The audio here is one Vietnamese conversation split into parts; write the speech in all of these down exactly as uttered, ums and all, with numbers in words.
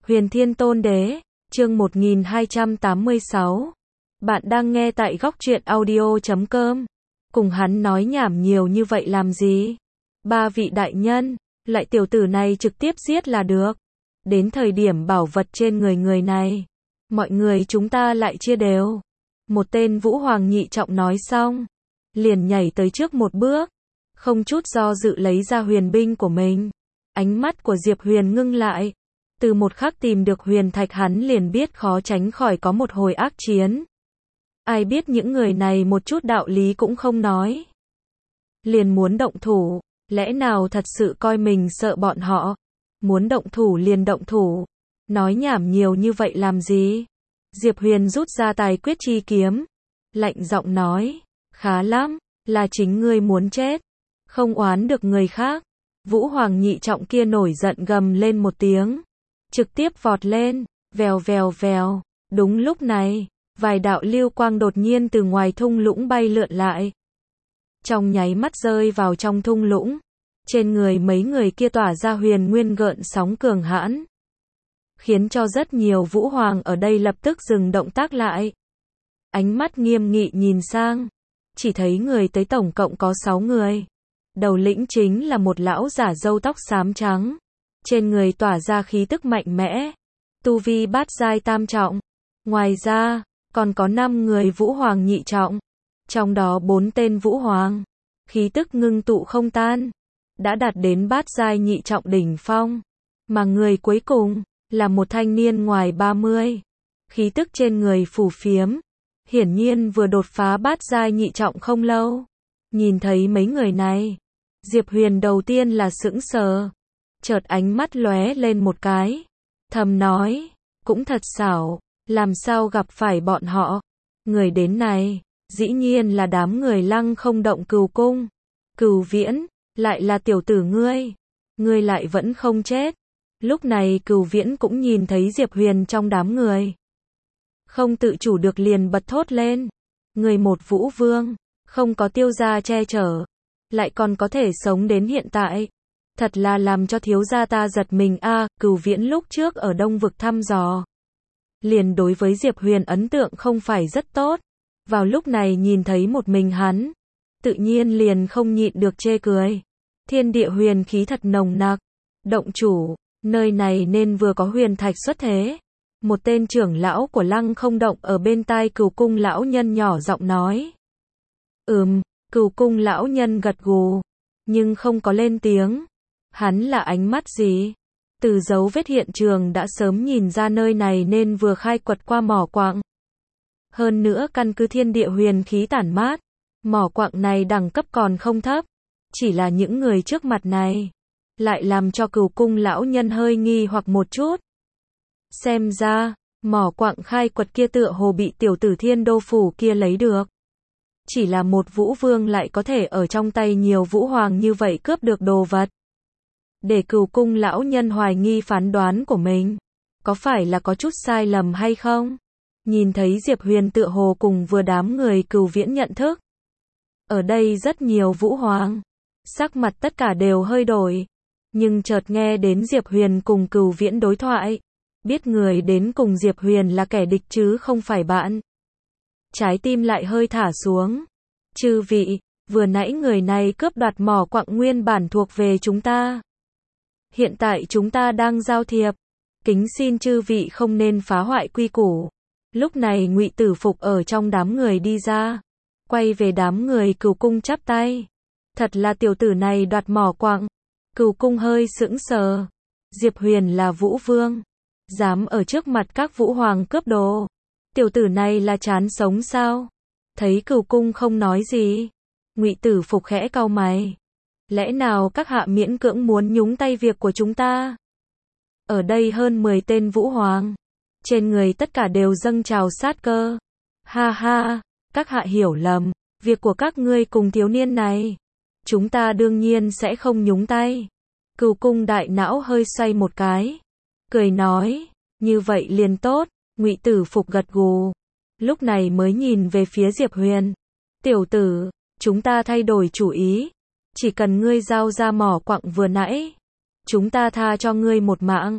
Huyền Thiên Tôn Đế, chương một nghìn hai trăm tám mươi sáu. Bạn đang nghe tại góc truyện audio chấm com. Cùng hắn nói nhảm nhiều như vậy làm gì? Ba vị đại nhân, lại tiểu tử này trực tiếp giết là được. Đến thời điểm bảo vật trên người người này, mọi người chúng ta lại chia đều. Một tên Vũ Hoàng nhị trọng nói xong, liền nhảy tới trước một bước, không chút do dự lấy ra huyền binh của mình. Ánh mắt của Diệp Huyền ngưng lại. Từ một khắc tìm được huyền thạch hắn liền biết khó tránh khỏi có một hồi ác chiến. Ai biết những người này một chút đạo lý cũng không nói. Liền muốn động thủ, lẽ nào thật sự coi mình sợ bọn họ? Muốn động thủ liền động thủ, nói nhảm nhiều như vậy làm gì? Diệp Huyền rút ra tài quyết chi kiếm, lạnh giọng nói, khá lắm, là chính ngươi muốn chết, không oán được người khác. Vũ Hoàng nhị trọng kia nổi giận gầm lên một tiếng, trực tiếp vọt lên, vèo vèo vèo. Đúng lúc này, vài đạo lưu quang đột nhiên từ ngoài thung lũng bay lượn lại. Trong nháy mắt rơi vào trong thung lũng, trên người mấy người kia tỏa ra huyền nguyên gợn sóng cường hãn, khiến cho rất nhiều Vũ Hoàng ở đây lập tức dừng động tác lại. Ánh mắt nghiêm nghị nhìn sang, chỉ thấy người tới tổng cộng có sáu người. Đầu lĩnh chính là một lão giả râu tóc xám trắng, trên người tỏa ra khí tức mạnh mẽ, tu vi bát giai tam trọng. Ngoài ra, còn có năm người Vũ Hoàng nhị trọng, trong đó bốn tên Vũ Hoàng, khí tức ngưng tụ không tan, đã đạt đến bát giai nhị trọng đỉnh phong. Mà người cuối cùng, là một thanh niên ngoài ba mươi, khí tức trên người phù phiếm, hiển nhiên vừa đột phá bát giai nhị trọng không lâu. Nhìn thấy mấy người này, Diệp Huyền đầu tiên là sững sờ, chợt ánh mắt lóe lên một cái, thầm nói, cũng thật xảo, làm sao gặp phải bọn họ. Người đến này, dĩ nhiên là đám người Lăng Không Động Cửu Cung. Cửu Viễn, lại là tiểu tử ngươi, ngươi lại vẫn không chết. Lúc này Cửu Viễn cũng nhìn thấy Diệp Huyền trong đám người, không tự chủ được liền bật thốt lên, người một Vũ Vương, không có Tiêu gia che chở, lại còn có thể sống đến hiện tại, thật là làm cho thiếu gia ta giật mình a. À, Cửu Viễn lúc trước ở Đông vực thăm dò, liền đối với Diệp Huyền ấn tượng không phải rất tốt, vào lúc này nhìn thấy một mình hắn, tự nhiên liền không nhịn được chê cười. Thiên địa huyền khí thật nồng nặc, động chủ, nơi này nên vừa có huyền thạch xuất thế. Một tên trưởng lão của Lăng Không Động ở bên tai Cửu Cung lão nhân nhỏ giọng nói. Ừm, Cửu Cung lão nhân gật gù, nhưng không có lên tiếng. Hắn là ánh mắt gì? Từ dấu vết hiện trường đã sớm nhìn ra nơi này nên vừa khai quật qua mỏ quặng. Hơn nữa căn cứ thiên địa huyền khí tản mát, mỏ quặng này đẳng cấp còn không thấp, chỉ là những người trước mặt này lại làm cho Cửu Cung lão nhân hơi nghi hoặc một chút. Xem ra, mỏ quặng khai quật kia tựa hồ bị tiểu tử Thiên Đô phủ kia lấy được. Chỉ là một Vũ Vương lại có thể ở trong tay nhiều Vũ Hoàng như vậy cướp được đồ vật. Để Cửu Cung lão nhân hoài nghi phán đoán của mình, có phải là có chút sai lầm hay không? Nhìn thấy Diệp Huyền tựa hồ cùng vừa đám người Cửu Viễn nhận thức. Ở đây rất nhiều Vũ Hoàng, sắc mặt tất cả đều hơi đổi, nhưng chợt nghe đến Diệp Huyền cùng Cửu Viễn đối thoại, biết người đến cùng Diệp Huyền là kẻ địch chứ không phải bạn. Trái tim lại hơi thả xuống. Chư vị, vừa nãy người này cướp đoạt mỏ quặng nguyên bản thuộc về chúng ta. Hiện tại chúng ta đang giao thiệp, kính xin chư vị không nên phá hoại quy củ. Lúc này Ngụy Tử Phục ở trong đám người đi ra, quay về đám người Cửu Cung chắp tay. Thật là tiểu tử này đoạt mỏ quặng. Cửu Cung hơi sững sờ. Diệp Huyền là Vũ Vương, dám ở trước mặt các Vũ Hoàng cướp đồ. Tiểu tử này là chán sống sao? Thấy Cửu Cung không nói gì, Ngụy Tử Phục khẽ cau mày. Lẽ nào các hạ miễn cưỡng muốn nhúng tay việc của chúng ta? Ở đây hơn mười tên Vũ Hoàng, trên người tất cả đều dâng trào sát cơ. Ha ha, các hạ hiểu lầm, việc của các ngươi cùng thiếu niên này, chúng ta đương nhiên sẽ không nhúng tay. Cửu Cung đại não hơi xoay một cái, cười nói, như vậy liền tốt. Ngụy Tử Phục gật gù, lúc này mới nhìn về phía Diệp Huyền. Tiểu tử, chúng ta thay đổi chủ ý, chỉ cần ngươi giao ra mỏ quặng vừa nãy, chúng ta tha cho ngươi một mạng.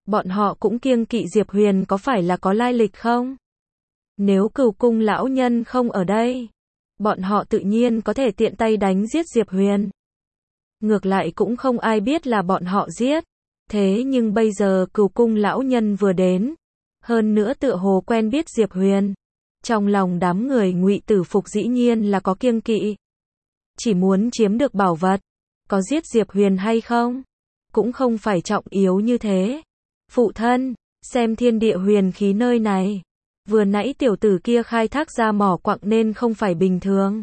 Bọn họ cũng kiêng kỵ Diệp Huyền có phải là có lai lịch không? Nếu Cửu Cung lão nhân không ở đây, bọn họ tự nhiên có thể tiện tay đánh giết Diệp Huyền. Ngược lại cũng không ai biết là bọn họ giết. Thế nhưng bây giờ Cửu Cung lão nhân vừa đến, hơn nữa tựa hồ quen biết Diệp Huyền. Trong lòng đám người Ngụy Tử Phục dĩ nhiên là có kiêng kỵ. Chỉ muốn chiếm được bảo vật. Có giết Diệp Huyền hay không? Cũng không phải trọng yếu như thế. Phụ thân, xem thiên địa huyền khí nơi này. Vừa nãy tiểu tử kia khai thác ra mỏ quặng nên không phải bình thường.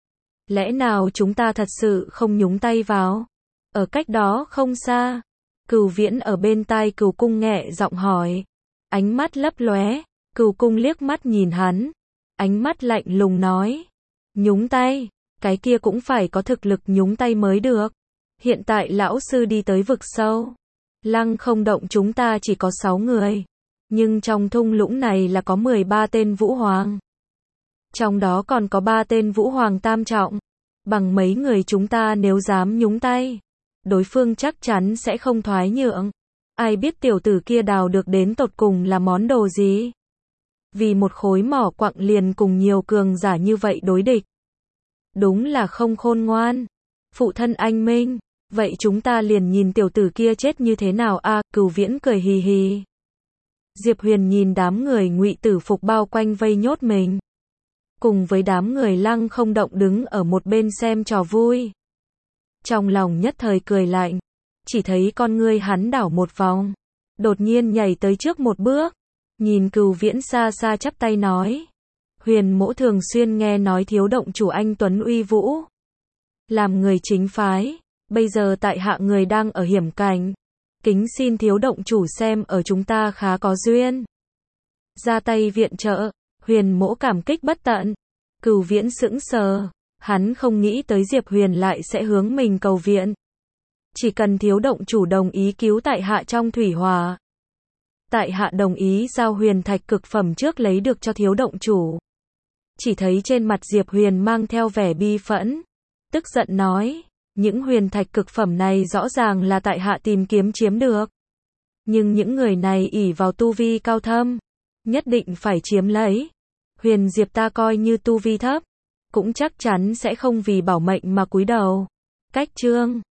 Lẽ nào chúng ta thật sự không nhúng tay vào? Ở cách đó không xa. Cửu Viễn ở bên tai Cửu Cung nhẹ giọng hỏi. Ánh mắt lấp lóe. Cửu Cung liếc mắt nhìn hắn. Ánh mắt lạnh lùng nói. Nhúng tay. Cái kia cũng phải có thực lực nhúng tay mới được. Hiện tại lão sư đi tới vực sâu. Lăng Không Động chúng ta chỉ có sáu người. Nhưng trong thung lũng này là có mười ba tên Vũ Hoàng. Trong đó còn có ba tên Vũ Hoàng tam trọng. Bằng mấy người chúng ta nếu dám nhúng tay, đối phương chắc chắn sẽ không thoái nhượng. Ai biết tiểu tử kia đào được đến tột cùng là món đồ gì? Vì một khối mỏ quặng liền cùng nhiều cường giả như vậy đối địch. Đúng là không khôn ngoan. Phụ thân anh minh, vậy chúng ta liền nhìn tiểu tử kia chết như thế nào a? À, Cửu Viễn cười hì hì. Diệp Huyền nhìn đám người Ngụy Tử Phục bao quanh vây nhốt mình. Cùng với đám người Lăng Không Động đứng ở một bên xem trò vui. Trong lòng nhất thời cười lạnh. Chỉ thấy con ngươi hắn đảo một vòng. Đột nhiên nhảy tới trước một bước. Nhìn Cửu Viễn xa xa chắp tay nói. Huyền mỗ thường xuyên nghe nói thiếu động chủ anh Tuấn uy vũ. Làm người chính phái. Bây giờ tại hạ người đang ở hiểm cảnh. Kính xin thiếu động chủ xem ở chúng ta khá có duyên. Ra tay viện trợ. Huyền mỗ cảm kích bất tận. Cửu Viễn sững sờ. Hắn không nghĩ tới Diệp Huyền lại sẽ hướng mình cầu viện. Chỉ cần thiếu động chủ đồng ý cứu tại hạ trong thủy hỏa. Tại hạ đồng ý giao huyền thạch cực phẩm trước lấy được cho thiếu động chủ. Chỉ thấy trên mặt Diệp Huyền mang theo vẻ bi phẫn. Tức giận nói. Những huyền thạch cực phẩm này rõ ràng là tại hạ tìm kiếm chiếm được. Nhưng những người này ỷ vào tu vi cao thâm. Nhất định phải chiếm lấy. Huyền Diệp ta coi như tu vi thấp. Cũng chắc chắn sẽ không vì bảo mệnh mà cúi đầu. Cách chương